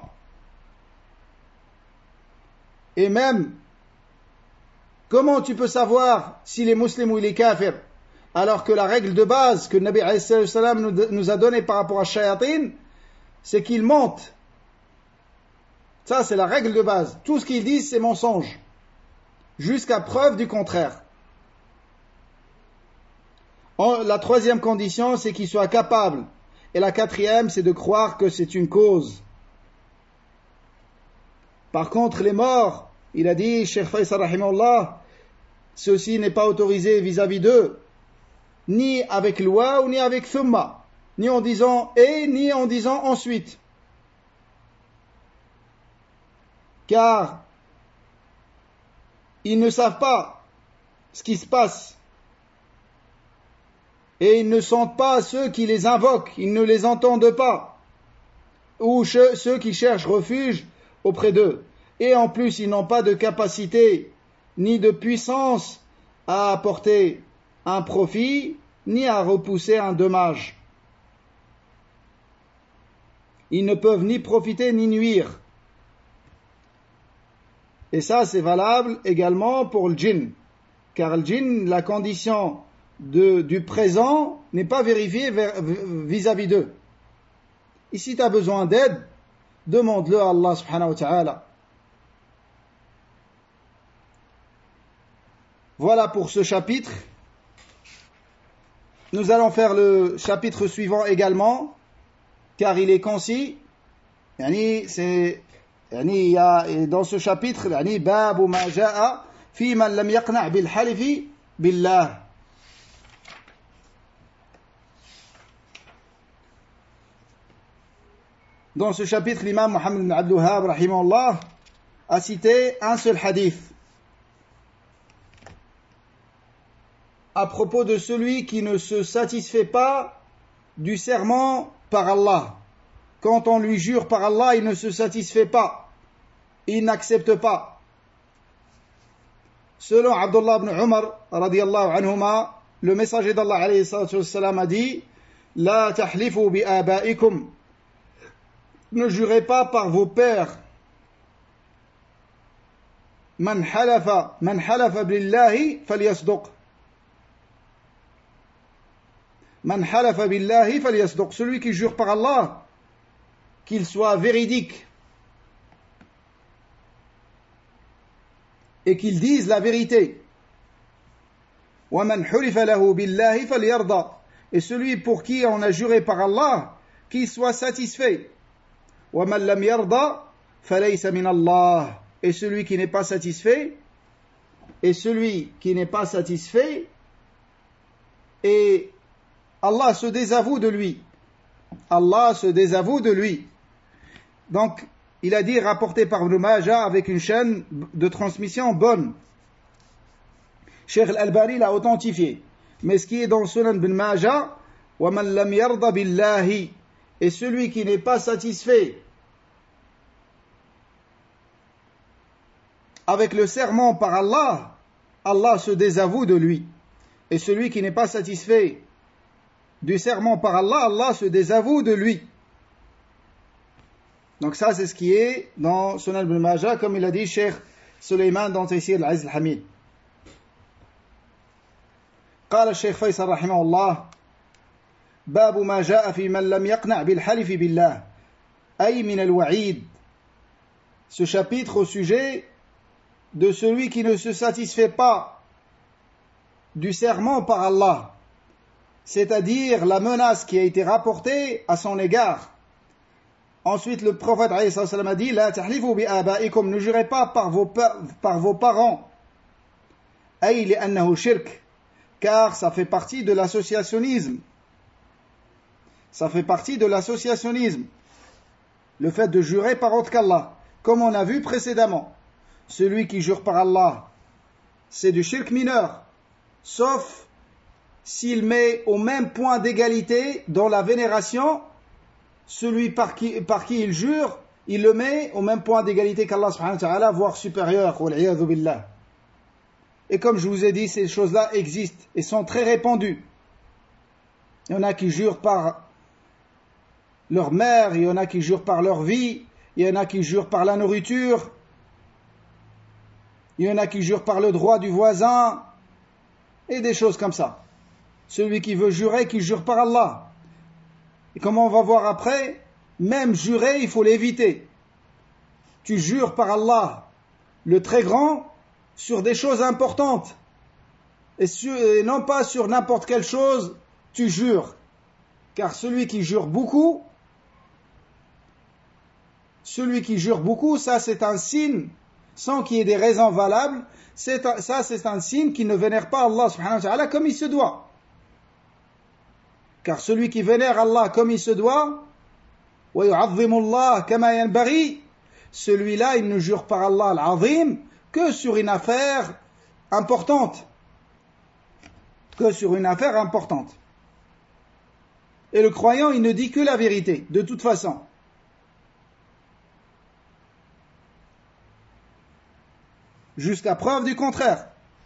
Et même, comment tu peux savoir s'il est musulman ou il est kafir, alors que la règle de base que le Nabi alayhi salam nous a donnée par rapport à shayatin, c'est qu'il mente. Ça, c'est la règle de base. Tout ce qu'ils disent, c'est mensonge. Jusqu'à preuve du contraire. La troisième condition, c'est qu'il soit capable. Et la quatrième, c'est de croire que c'est une cause. Par contre, les morts, il a dit, Cheikh Faisal rahimahullah, ceci n'est pas autorisé vis-à-vis d'eux, ni avec loi ou ni avec thumma, ni en disant et, ni en disant ensuite. Car ils ne savent pas ce qui se passe. Et ils ne sentent pas ceux qui les invoquent, ils ne les entendent pas. Ou ceux qui cherchent refuge auprès d'eux. Et en plus, ils n'ont pas de capacité, ni de puissance à apporter un profit, ni à repousser un dommage. Ils ne peuvent ni profiter ni nuire. Et ça, c'est valable également pour le djinn. Car le djinn, la condition du présent n'est pas vérifiée vis-à-vis d'eux. Et si tu as besoin d'aide, demande-le à Allah subhanahu wa ta'ala. Voilà pour ce chapitre. Nous allons faire le chapitre suivant également, car il est concis. dans ce chapitre باب ما جاء في من لم يقنع بالحلف بالله. Dans ce chapitre, l'imam Mohammed ibn Abdul Wahhab rahimahullah a cité un seul hadith à propos de celui qui ne se satisfait pas du serment par Allah. Quand on lui jure par Allah, il ne se satisfait pas, il n'accepte pas. Selon Abdullah ibn Umar radiyallahu anhuma, le messager d'Allah alayhi salatu wassalam a dit: La tahlifu bi abaikum, ne jurez pas par vos pères. Man halafa billahi falyasduq. Man halafa billahi falyasduq. Celui qui jure par Allah, qu'il soit véridique et qu'il dise la vérité. Wa man hulifa lahu billahi falyarda. Et celui pour qui on a juré par Allah, qu'il soit satisfait. Wa man lam yarda falaysa min Allah. Et celui qui n'est pas satisfait, et Allah se désavoue de lui. Allah se désavoue de lui. Donc, il a dit, rapporté par Ibn Majah avec une chaîne de transmission bonne. Cheikh Al-Albani l'a authentifié. Mais ce qui est dans Sunan Ibn Majah, وَمَنْ لَمْ يَرْضَ بِاللَّهِ, et celui qui n'est pas satisfait avec le serment par Allah, Allah se désavoue de lui. Et celui qui n'est pas satisfait du serment par Allah, Allah se désavoue de lui. Donc ça, c'est ce qui est dans Sunan Ibn Majah, comme il a dit Cheikh Suleiman dans Taysir al-Aziz al-Hamid. قال الشيخ فيصل رحمه الله باب ما جاء في من لم يقنع بالحلف بالله أي من الوعيد. Ce chapitre au sujet de celui qui ne se satisfait pas du serment par Allah, c'est-à-dire la menace qui a été rapportée à son égard. Ensuite, le prophète alayhi salam a dit: La tahlifu bi abaikum, ne jurez pas par vos parents. Ay li'annahu shirk, car ça fait partie de l'associationnisme. Ça fait partie de l'associationnisme. Le fait de jurer par autre qu'Allah, comme on a vu précédemment. Celui qui jure par Allah, c'est du shirk mineur, sauf s'il met au même point d'égalité dans la vénération celui par qui il jure, il le met au même point d'égalité qu'Allah subhanahu wa ta'ala, voire supérieur. Wal'iyadhu billah. Et comme je vous ai dit, ces choses-là existent et sont très répandues. Il y en a qui jurent par leur mère, il y en a qui jurent par leur vie, il y en a qui jurent par la nourriture, il y en a qui jurent par le droit du voisin, et des choses comme ça. Celui qui veut jurer, qui jure par Allah. Et comme on va voir après, même jurer, il faut l'éviter. Tu jures par Allah, le très grand, sur des choses importantes. Et non pas sur n'importe quelle chose, tu jures. Car celui qui jure beaucoup, ça c'est un signe, sans qu'il y ait des raisons valables, c'est un signe qui ne vénère pas Allah subhanahu wa ta'ala comme il se doit. Car celui qui vénère Allah comme il se doit, وَيُعَظِّمُ اللَّهَ كَمَا يَنْبَغِي, celui-là, il ne jure par Allah al-Azim que sur une affaire importante. Et le croyant, il ne dit que la vérité, de toute façon. Jusqu'à preuve du contraire.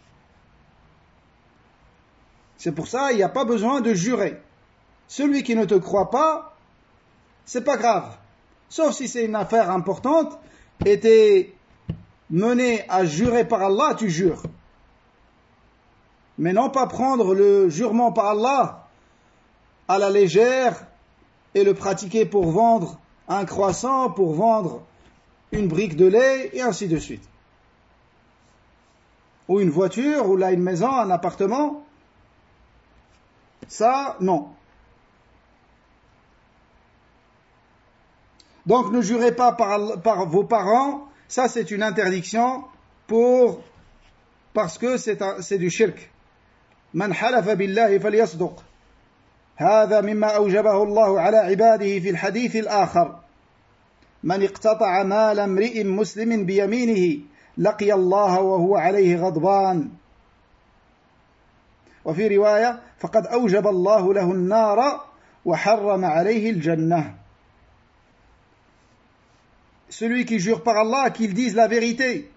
C'est pour ça, il n'y a pas besoin de jurer. Celui qui ne te croit pas, c'est pas grave. Sauf si c'est une affaire importante et t'es mené à jurer par Allah, tu jures. Mais non pas prendre le jurement par Allah à la légère et le pratiquer pour vendre un croissant, pour vendre une brique de lait et ainsi de suite. Ou une voiture, ou là une maison, un appartement. Ça, non. Donc ne jurez pas par vos parents, ça c'est une interdiction parce que c'est du shirk. من حلف بالله فليصدق هذا مما أوجبه الله على عباده في الحديث الآخر من اقتطع مال امرئ مسلم بيمينه لقي الله وهو عليه غضبان وفي رواية فقد أوجب الله له النار وحرم عليه الجنة. Celui qui jure par Allah, qu'il dise la vérité.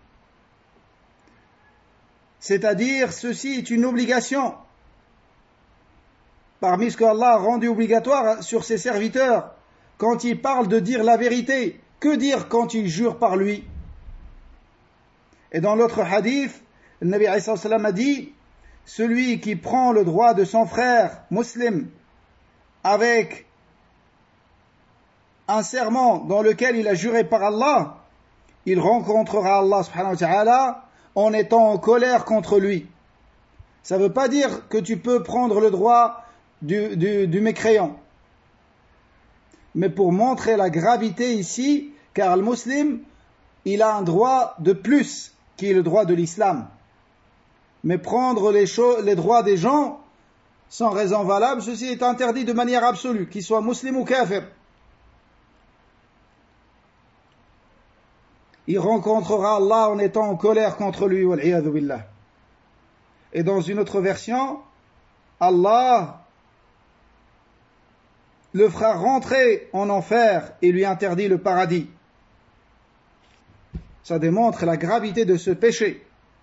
C'est-à-dire, ceci est une obligation. Parmi ce qu'Allah a rendu obligatoire sur ses serviteurs, quand il parle de dire la vérité, que dire quand il jure par lui? Et dans l'autre hadith, le Nabi alayhi salam a dit, celui qui prend le droit de son frère musulman avec un serment dans lequel il a juré par Allah, il rencontrera Allah subhanahu wa ta'ala en étant en colère contre lui. Ça ne veut pas dire que tu peux prendre le droit du mécréant. Mais pour montrer la gravité ici, car le musulman, il a un droit de plus, qui est le droit de l'islam. Mais prendre les droits des gens sans raison valable, ceci est interdit de manière absolue, qu'il soit musulman ou kafir. Il rencontrera Allah en étant en colère contre lui, wal-'iyadhu billah. Et dans une autre version, Allah le fera rentrer en enfer et lui interdit le paradis. Ça démontre la gravité de ce péché.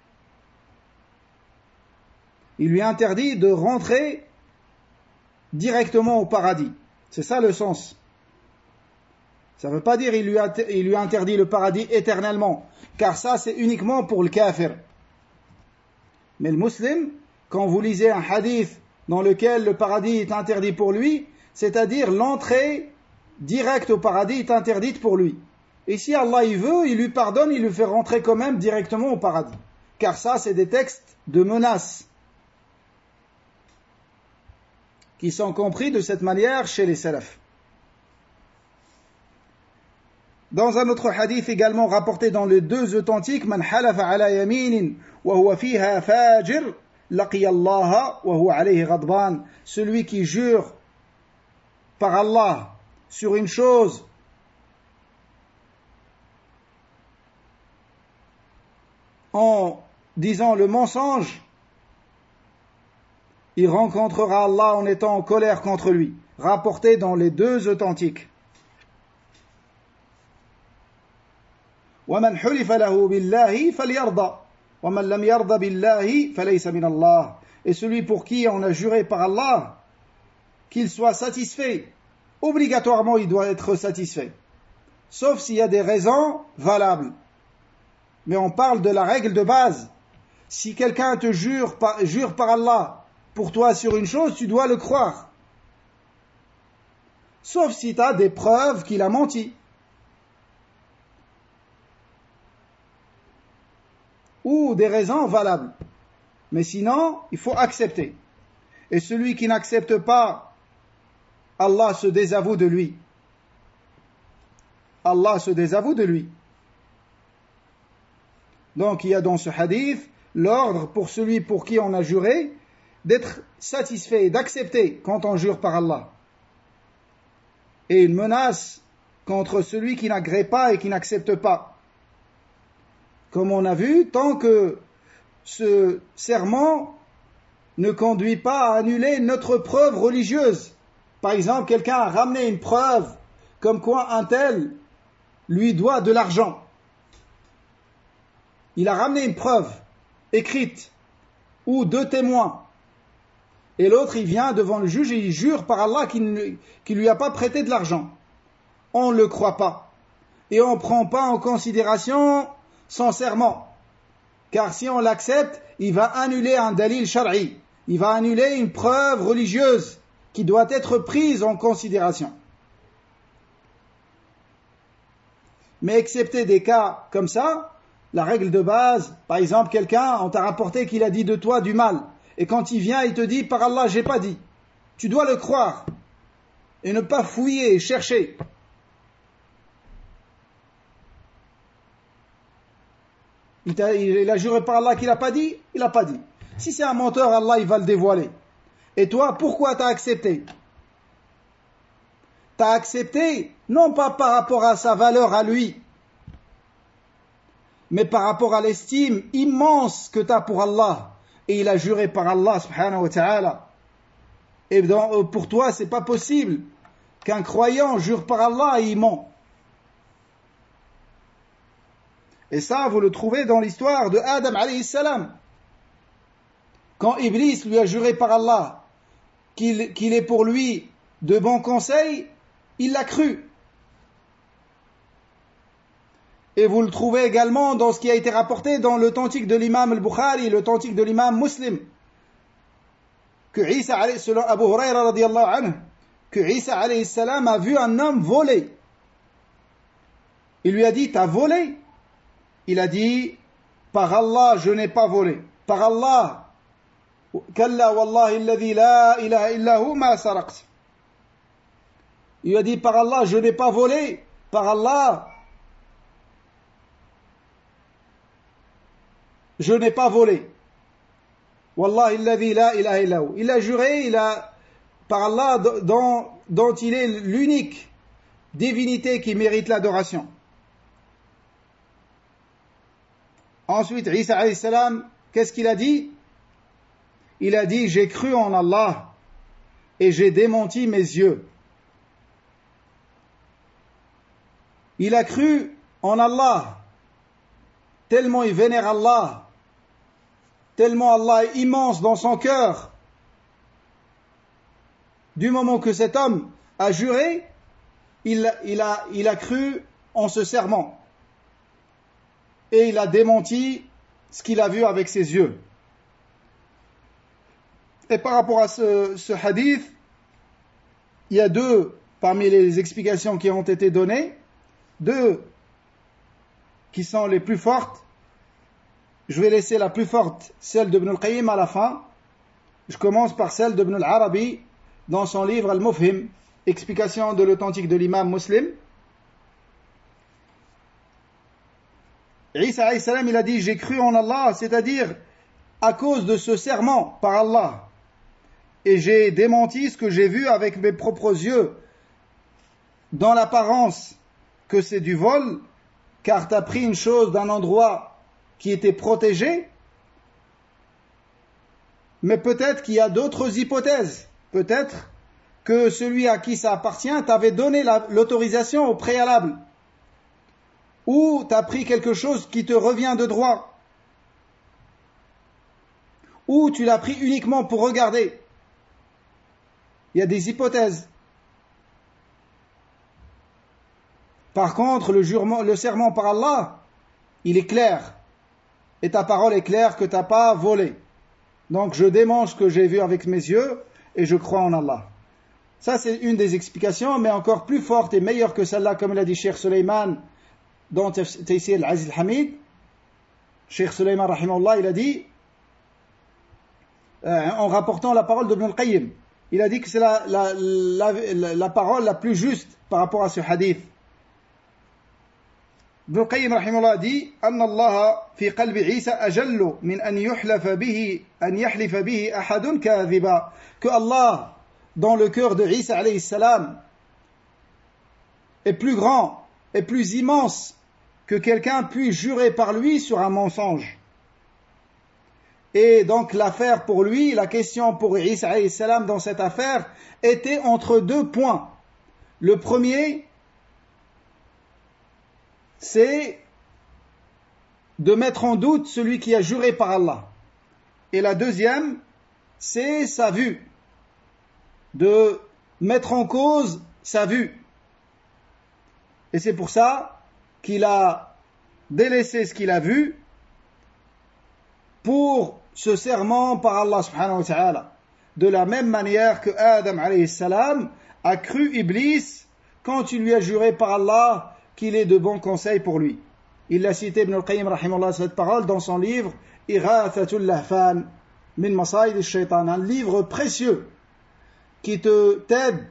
Il lui interdit de rentrer directement au paradis. C'est ça le sens. Ça ne veut pas dire il lui interdit le paradis éternellement, car ça c'est uniquement pour le kafir. Mais le musulman, quand vous lisez un hadith dans lequel le paradis est interdit pour lui, c'est-à-dire l'entrée directe au paradis est interdite pour lui. Et si Allah il veut, il lui pardonne, il lui fait rentrer quand même directement au paradis. Car ça c'est des textes de menaces qui sont compris de cette manière chez les salafs. Dans un autre hadith également rapporté dans les deux authentiques, man halafa ala yaminin wa huwa fiha fajir laqiya Allah wa huwa alayhi ghadban. Celui qui jure par Allah sur une chose en disant le mensonge, il rencontrera Allah en étant en colère contre lui. Rapporté dans les deux authentiques. ومن حلف له بالله فليرضى ومن لم يرضى بالله فليس من الله. Et celui pour qui on a juré par Allah, qu'il soit satisfait. Obligatoirement, il doit être satisfait. Sauf s'il y a des raisons valables. Mais on parle de la règle de base. Si quelqu'un te jure par Allah pour toi sur une chose, tu dois le croire. Sauf si tu as des preuves qu'il a menti. Ou des raisons valables. Mais sinon, il faut accepter. Et celui qui n'accepte pas, Allah se désavoue de lui. Allah se désavoue de lui. Donc il y a dans ce hadith l'ordre pour celui pour qui on a juré d'être satisfait, d'accepter quand on jure par Allah. Et une menace contre celui qui n'agrée pas et qui n'accepte pas. Comme on a vu, tant que ce serment ne conduit pas à annuler notre preuve religieuse. Par exemple, quelqu'un a ramené une preuve comme quoi un tel lui doit de l'argent. Il a ramené une preuve écrite ou deux témoins. Et l'autre, il vient devant le juge et il jure par Allah qu'il ne lui a pas prêté de l'argent. On ne le croit pas. Et on ne prend pas en considération son serment. Car si on l'accepte, il va annuler un dalil shar'i. Il va annuler une preuve religieuse qui doit être prise en considération. Mais excepté des cas comme ça, la règle de base, par exemple, quelqu'un, on t'a rapporté qu'il a dit de toi du mal. Et quand il vient, il te dit, par Allah, j'ai pas dit. Tu dois le croire. Et ne pas fouiller et chercher. Il a juré par Allah qu'il n'a pas dit, il n'a pas dit. Si c'est un menteur, Allah il va le dévoiler. Et toi, pourquoi tu as accepté? Tu as accepté, non pas par rapport à sa valeur à lui, mais par rapport à l'estime immense que tu as pour Allah. Et il a juré par Allah subhanahu wa ta'ala. Et pour toi, c'est pas possible qu'un croyant jure par Allah et il ment. Et ça, vous le trouvez dans l'histoire de Adam alayhi salam. Quand Iblis lui a juré par Allah qu'il est pour lui de bons conseils, il l'a cru. Et vous le trouvez également dans ce qui a été rapporté dans l'authentique de l'imam al-Bukhari, l'authentique de l'imam Muslim, que Isa, selon Abu Huraira radiyallahu anhu, que Isa alayhi salam a vu un homme voler. Il lui a dit, t'as volé? Il a dit, par Allah, je n'ai pas volé. Par Allah, kalla wallahi alladhi la ilaha illa hu ma saraqt. Il lui a dit, par Allah, je n'ai pas volé. Par Allah, je n'ai pas volé. Wallahi alladhi la ilaha illa hu. Il a juré, par Allah, dont il est l'unique divinité qui mérite l'adoration. Ensuite, Isa alayhi salam, qu'est-ce qu'il a dit? Il a dit, j'ai cru en Allah et j'ai démenti mes yeux. Il a cru en Allah, tellement il vénère Allah, tellement Allah est immense dans son cœur. Du moment que cet homme a juré, il a cru en ce serment. Et il a démenti ce qu'il a vu avec ses yeux. Et par rapport à ce hadith, il y a deux, parmi les explications qui ont été données, deux qui sont les plus fortes. Je vais laisser la plus forte, celle d'Ibn al-Qayyim, à la fin. Je commence par celle d'Ibn al-Arabi, dans son livre Al-Mufhim, explication de l'authentique de l'imam Muslim. Isa alayhi salam, il a dit, j'ai cru en Allah, c'est-à-dire à cause de ce serment par Allah. Et j'ai démenti ce que j'ai vu avec mes propres yeux, dans l'apparence que c'est du vol, car tu as pris une chose d'un endroit qui était protégé, mais peut-être qu'il y a d'autres hypothèses. Peut-être que celui à qui ça appartient t'avait donné l'autorisation au préalable. Ou tu as pris quelque chose qui te revient de droit. Ou tu l'as pris uniquement pour regarder. Il y a des hypothèses. Par contre, le serment par Allah, il est clair. Et ta parole est claire que tu n'as pas volé. Donc je dément ce que j'ai vu avec mes yeux et je crois en Allah. Ça c'est une des explications, mais encore plus forte et meilleure que celle-là, comme l'a dit Cheikh Suleiman dans Taysir al-Aziz al-Hamid. Cheikh Suleiman rahimahullah, il a dit, en rapportant la parole d'Ibn al-Qayyim, il a dit que c'est la parole la plus juste par rapport à ce hadith. Ibn al-Qayyim rahimahullah dit, أن الله في قلب عيسى أجل من أن يحلف به أحد كاذبا. Que Allah, dans le cœur de Isa alayhi salam, est plus grand, est plus immense que quelqu'un puisse jurer par lui sur un mensonge. Et donc l'affaire pour lui, la question pour Isa alayhi salam dans cette affaire était entre deux points. Le premier, c'est de mettre en doute celui qui a juré par Allah. Et la deuxième, c'est sa vue, de mettre en cause sa vue. Et c'est pour ça qu'il a délaissé ce qu'il a vu pour ce serment par Allah subhanahu wa ta'ala. De la même manière que Adam alayhi salam a cru Iblis quand il lui a juré par Allah qu'il est de bons conseils pour lui. Il a cité Ibn al-Qayyim rahimahullah cette parole dans son livre Ighathatul Lahfan min Masayid al-Shaytan, un livre précieux qui t'aide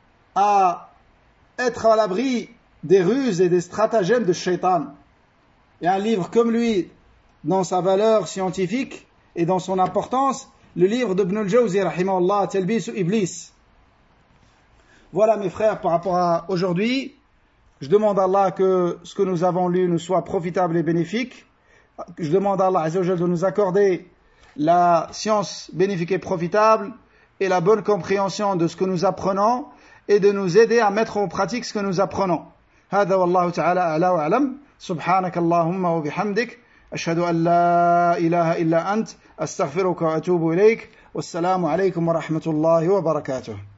à être à l'abri des ruses et des stratagèmes de Shaitan. Et un livre comme lui, dans sa valeur scientifique et dans son importance, le livre d'Ibn al-Jawzi, rahimahullah, Talbis Iblis. Voilà mes frères, par rapport à aujourd'hui, je demande à Allah que ce que nous avons lu nous soit profitable et bénéfique. Je demande à Allah Azza wa Jalla de nous accorder la science bénéfique et profitable et la bonne compréhension de ce que nous apprenons et de nous aider à mettre en pratique ce que nous apprenons. هذا والله تعالى أعلى وأعلم سبحانك اللهم وبحمدك أشهد أن لا إله إلا أنت أستغفرك وأتوب إليك والسلام عليكم ورحمة الله وبركاته.